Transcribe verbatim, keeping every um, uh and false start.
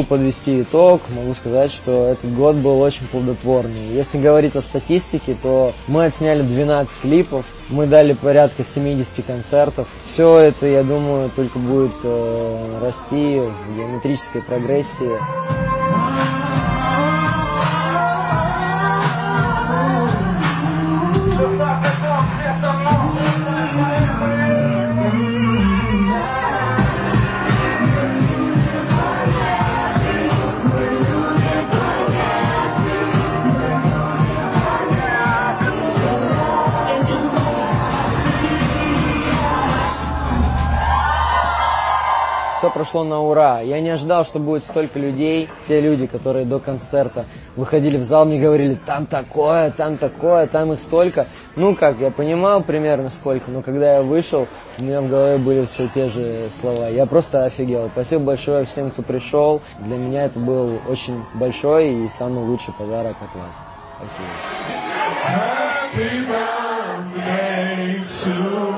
могу подвести итог, могу сказать, что этот год был очень плодотворный. Если говорить о статистике, то мы отсняли двенадцать клипов, мы дали порядка семидесяти концертов. Все это, я думаю, только будет э, расти в геометрической прогрессии. Все прошло на ура. Я не ожидал, что будет столько людей. Те люди, которые до концерта выходили в зал, мне говорили, там такое, там такое, там их столько. Ну как, я понимал примерно сколько, но когда я вышел, у меня в голове были все те же слова. Я просто офигел. Спасибо большое всем, кто пришел. Для меня это был очень большой и самый лучший подарок от вас. Спасибо. Happy birthday to